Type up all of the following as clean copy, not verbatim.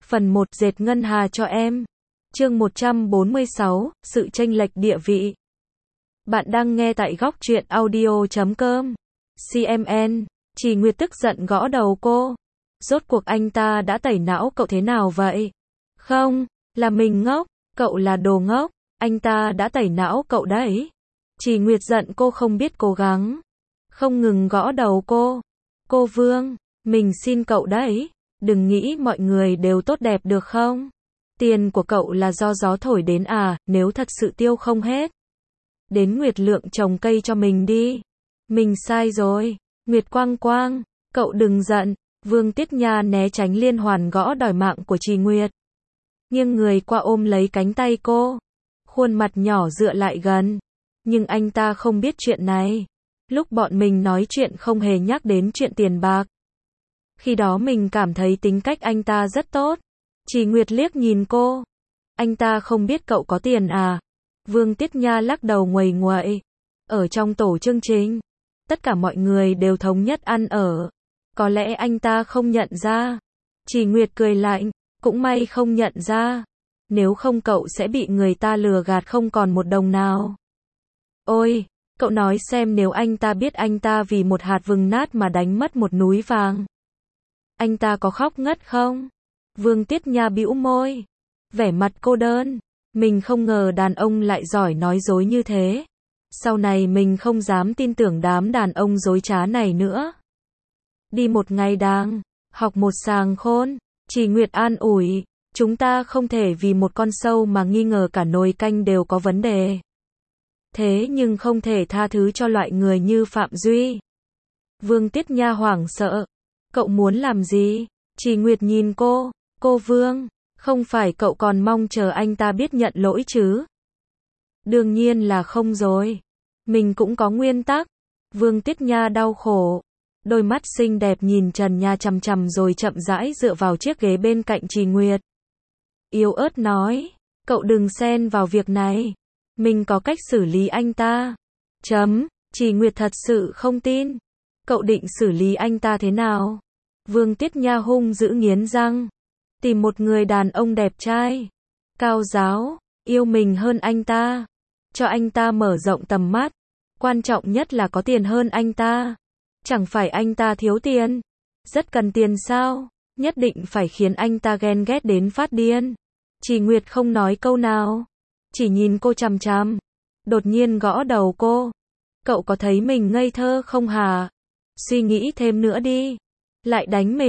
Phần 1 dệt ngân hà cho em. Chương 146, sự chênh lệch địa vị. Bạn đang nghe tại góc truyện audio.com. CMN. Trì Nguyệt tức giận gõ đầu cô. Rốt cuộc anh ta đã tẩy não cậu thế nào vậy? Không, là mình ngốc, cậu là đồ ngốc, anh ta đã tẩy não cậu đấy. Trì Nguyệt giận cô không biết cố gắng, không ngừng gõ đầu cô. Cô Vương, mình xin cậu đấy, đừng nghĩ mọi người đều tốt đẹp được không? Tiền của cậu là do gió thổi đến à, nếu thật sự tiêu không hết. Đến Nguyệt Lượng trồng cây cho mình đi. Mình sai rồi. Nguyệt Quang Quang, cậu đừng giận. Vương Tiết Nha né tránh liên hoàn gõ đòi mạng của Trì Nguyệt. Nghiêng người qua ôm lấy cánh tay cô. Khuôn mặt nhỏ dựa lại gần. Nhưng anh ta không biết chuyện này. Lúc bọn mình nói chuyện không hề nhắc đến chuyện tiền bạc. Khi đó mình cảm thấy tính cách anh ta rất tốt. Trì Nguyệt liếc nhìn cô. Anh ta không biết cậu có tiền à? Vương Tiết Nha lắc đầu nguầy nguậy. Ở trong tổ chương trình, tất cả mọi người đều thống nhất ăn ở. Có lẽ anh ta không nhận ra. Trì Nguyệt cười lạnh. Cũng may không nhận ra. Nếu không cậu sẽ bị người ta lừa gạt không còn một đồng nào. Ôi, cậu nói xem nếu anh ta biết anh ta vì một hạt vừng nát mà đánh mất một núi vàng. Anh ta có khóc ngất không? Vương Tiết Nha bĩu môi. Vẻ mặt cô đơn. Mình không ngờ đàn ông lại giỏi nói dối như thế. Sau này mình không dám tin tưởng đám đàn ông dối trá này nữa. Đi một ngày đàng, học một sàng khôn. Trì Nguyệt an ủi. Chúng ta không thể vì một con sâu mà nghi ngờ cả nồi canh đều có vấn đề. Thế nhưng không thể tha thứ cho loại người như Phạm Duy. Vương Tiết Nha hoảng sợ. Cậu muốn làm gì? Trì Nguyệt nhìn cô. Cô Vương, không phải cậu còn mong chờ anh ta biết nhận lỗi chứ? Đương nhiên là không rồi. Mình cũng có nguyên tắc. Vương Tiết Nha đau khổ. Đôi mắt xinh đẹp nhìn trần nhà chằm chằm rồi chậm rãi dựa vào chiếc ghế bên cạnh Trì Nguyệt. Yếu ớt nói. Cậu đừng xen vào việc này. Mình có cách xử lý anh ta. Trì Nguyệt thật sự không tin. Cậu định xử lý anh ta thế nào? Vương Tiết Nha hung dữ nghiến răng. Tìm một người đàn ông đẹp trai, cao giáo, yêu mình hơn anh ta. Cho anh ta mở rộng tầm mắt. Quan trọng nhất là có tiền hơn anh ta. Chẳng phải anh ta thiếu tiền. Rất cần tiền sao? Nhất định phải khiến anh ta ghen ghét đến phát điên. Trì Nguyệt không nói câu nào. Chỉ nhìn cô chằm chằm. Đột nhiên gõ đầu cô. Cậu có thấy mình ngây thơ không hả? Suy nghĩ thêm nữa đi. Lại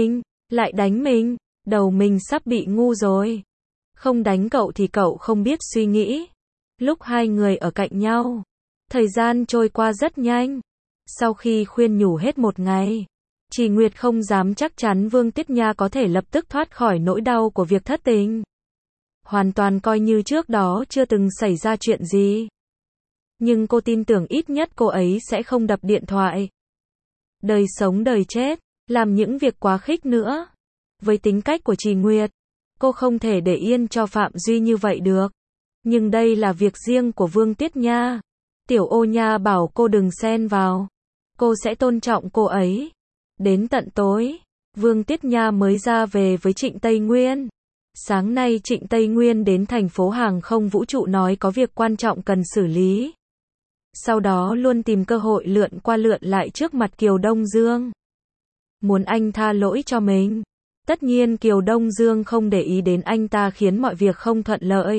đánh mình. Đầu mình sắp bị ngu rồi. Không đánh cậu thì cậu không biết suy nghĩ. Lúc hai người ở cạnh nhau, thời gian trôi qua rất nhanh. Sau khi khuyên nhủ hết một ngày, Trì Nguyệt không dám chắc chắn Vương Tiết Nha có thể lập tức thoát khỏi nỗi đau của việc thất tình. Hoàn toàn coi như trước đó chưa từng xảy ra chuyện gì. Nhưng cô tin tưởng ít nhất cô ấy sẽ không đập điện thoại. Đời sống đời chết, làm những việc quá khích nữa. Với tính cách của Trì Nguyệt, cô không thể để yên cho Phạm Duy như vậy được. Nhưng đây là việc riêng của Vương Tiết Nha. Tiểu Ô Nha bảo cô đừng xen vào. Cô sẽ tôn trọng cô ấy. Đến tận tối, Vương Tiết Nha mới ra về với Trịnh Tây Nguyên. Sáng nay Trịnh Tây Nguyên đến thành phố hàng không vũ trụ nói có việc quan trọng cần xử lý. Sau đó luôn tìm cơ hội lượn qua lượn lại trước mặt Kiều Đông Dương. Muốn anh tha lỗi cho mình. Tất nhiên Kiều Đông Dương không để ý đến anh ta khiến mọi việc không thuận lợi.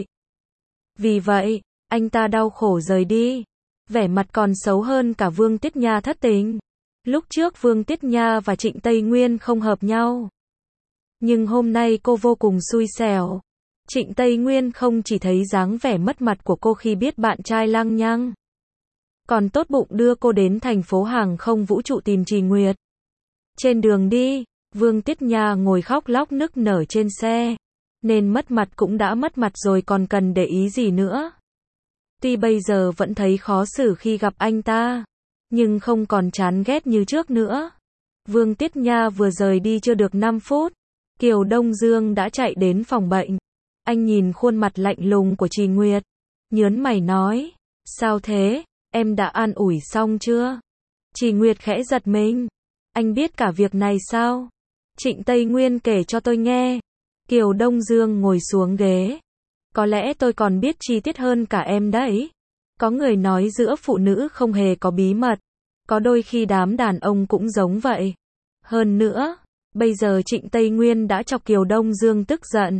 Vì vậy, anh ta đau khổ rời đi. Vẻ mặt còn xấu hơn cả Vương Tiết Nha thất tình. Lúc trước Vương Tiết Nha và Trịnh Tây Nguyên không hợp nhau. Nhưng hôm nay cô vô cùng xui xẻo. Trịnh Tây Nguyên không chỉ thấy dáng vẻ mất mặt của cô khi biết bạn trai lăng nhăng, còn tốt bụng đưa cô đến thành phố hàng không vũ trụ tìm Trì Nguyệt. Trên đường đi, Vương Tiết Nha ngồi khóc lóc nức nở trên xe. Nên mất mặt cũng đã mất mặt rồi còn cần để ý gì nữa. Tuy bây giờ vẫn thấy khó xử khi gặp anh ta, nhưng không còn chán ghét như trước nữa. Vương Tiết Nha vừa rời đi chưa được 5 phút. Kiều Đông Dương đã chạy đến phòng bệnh. Anh nhìn khuôn mặt lạnh lùng của Trì Nguyệt. Nhớn mày nói. Sao thế? Em đã an ủi xong chưa? Trì Nguyệt khẽ giật mình. Anh biết cả việc này sao? Trịnh Tây Nguyên kể cho tôi nghe. Kiều Đông Dương ngồi xuống ghế. Có lẽ tôi còn biết chi tiết hơn cả em đấy. Có người nói giữa phụ nữ không hề có bí mật. Có đôi khi đám đàn ông cũng giống vậy. Hơn nữa, bây giờ Trịnh Tây Nguyên đã chọc Kiều Đông Dương tức giận.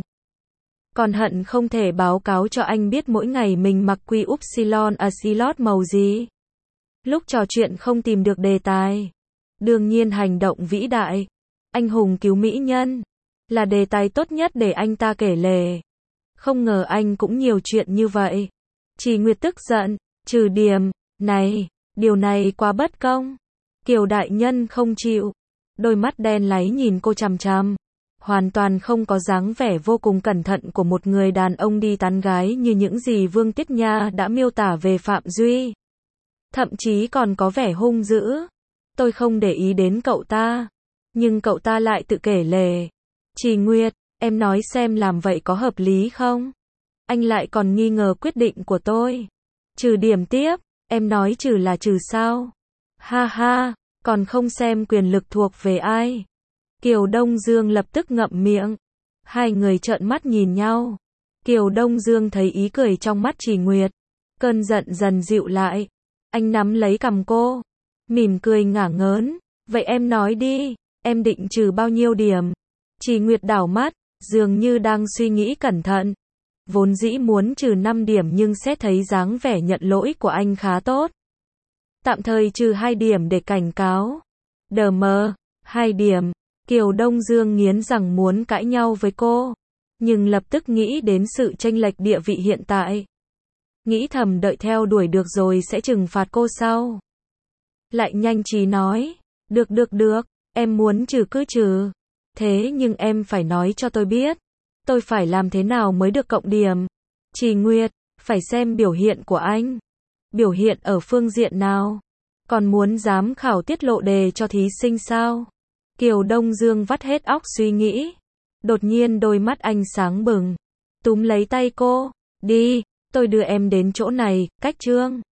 Còn hận không thể báo cáo cho anh biết mỗi ngày mình mặc quy upsilon axilot màu gì. Lúc trò chuyện không tìm được đề tài. Đương nhiên hành động vĩ đại, anh hùng cứu mỹ nhân, là đề tài tốt nhất để anh ta kể lể. Không ngờ anh cũng nhiều chuyện như vậy. Chỉ Nguyệt tức giận, trừ điểm, này, điều này quá bất công. Kiều đại nhân không chịu. Đôi mắt đen láy nhìn cô chằm chằm. Hoàn toàn không có dáng vẻ vô cùng cẩn thận của một người đàn ông đi tán gái như những gì Vương Tiết Nha đã miêu tả về Phạm Duy. Thậm chí còn có vẻ hung dữ. Tôi không để ý đến cậu ta. Nhưng cậu ta lại tự kể lể. Chỉ Nguyệt, em nói xem làm vậy có hợp lý không? Anh lại còn nghi ngờ quyết định của tôi. Trừ điểm tiếp, em nói trừ là trừ sao? Ha ha, còn không xem quyền lực thuộc về ai? Kiều Đông Dương lập tức ngậm miệng. Hai người trợn mắt nhìn nhau. Kiều Đông Dương thấy ý cười trong mắt Chỉ Nguyệt. Cơn giận dần dịu lại. Anh nắm lấy cằm cô. Mỉm cười ngả ngớn. Vậy em nói đi, em định trừ bao nhiêu điểm? Chỉ Nguyệt đảo mắt, dường như đang suy nghĩ cẩn thận. Vốn dĩ muốn trừ 5 điểm nhưng xét thấy dáng vẻ nhận lỗi của anh khá tốt. Tạm thời trừ 2 điểm để cảnh cáo. Đờ mờ, 2 điểm. Kiều Đông Dương nghiến rằng muốn cãi nhau với cô. Nhưng lập tức nghĩ đến sự chênh lệch địa vị hiện tại. Nghĩ thầm đợi theo đuổi được rồi sẽ trừng phạt cô sau. Lại nhanh trí nói. Được, em muốn trừ cứ trừ. Thế nhưng em phải nói cho tôi biết. Tôi phải làm thế nào mới được cộng điểm? Chỉ Nguyệt, phải xem biểu hiện của anh. Biểu hiện ở phương diện nào? Còn muốn giám khảo tiết lộ đề cho thí sinh sao? Kiều Đông Dương vắt hết óc suy nghĩ. Đột nhiên đôi mắt anh sáng bừng. Túm lấy tay cô. Đi, tôi đưa em đến chỗ này, cách chương.